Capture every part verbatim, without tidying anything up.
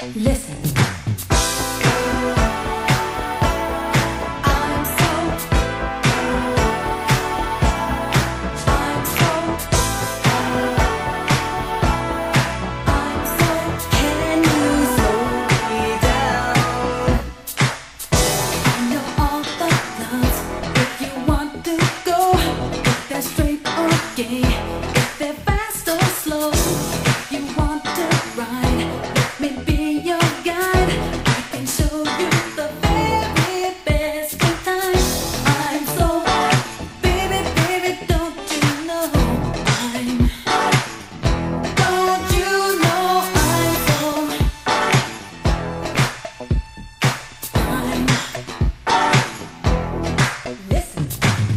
Listen. If they're fast or slow, if you want to ride, let me be your guide. I can show you the very best of time. I'm so, baby, baby, don't you know I'm, don't you know I'm so, I'm, listen.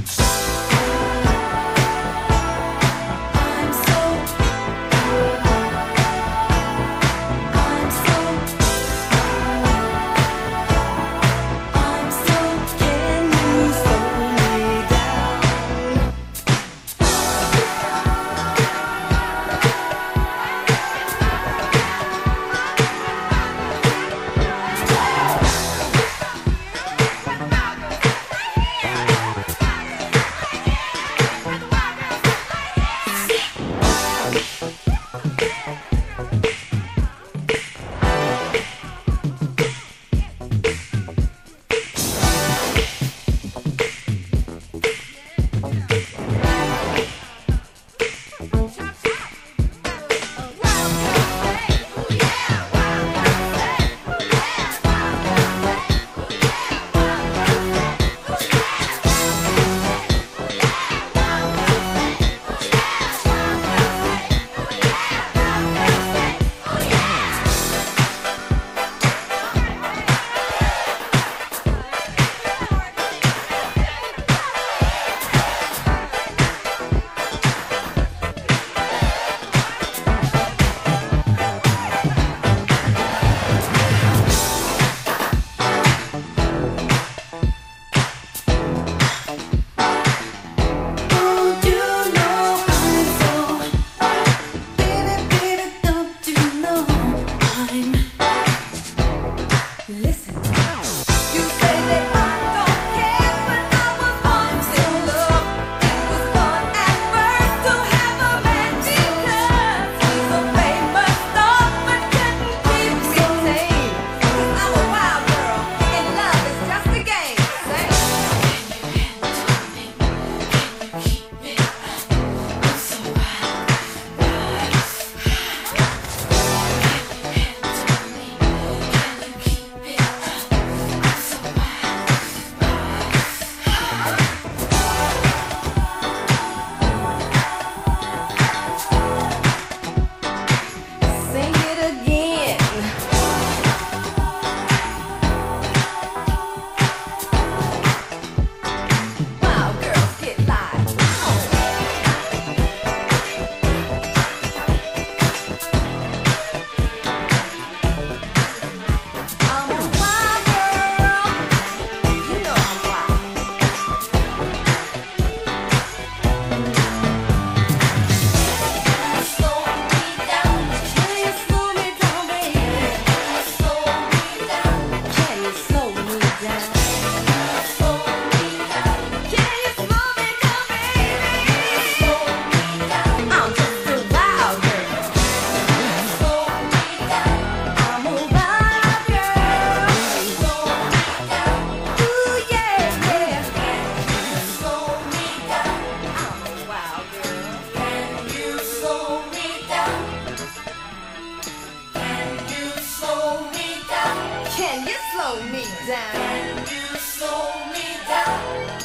Can you slow me down? Can you slow me down?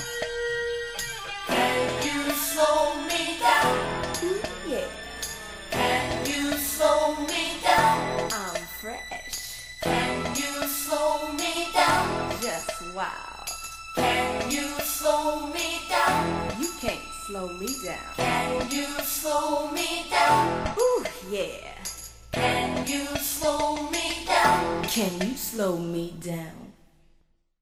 Can you slow me down? Ooh, yeah. Can you slow me down? I'm fresh. Can you slow me down? Just wow. Can you slow me down? You can't slow me down. Can you slow me down? Ooh, yeah. Can you slow me down? Can you slow me down?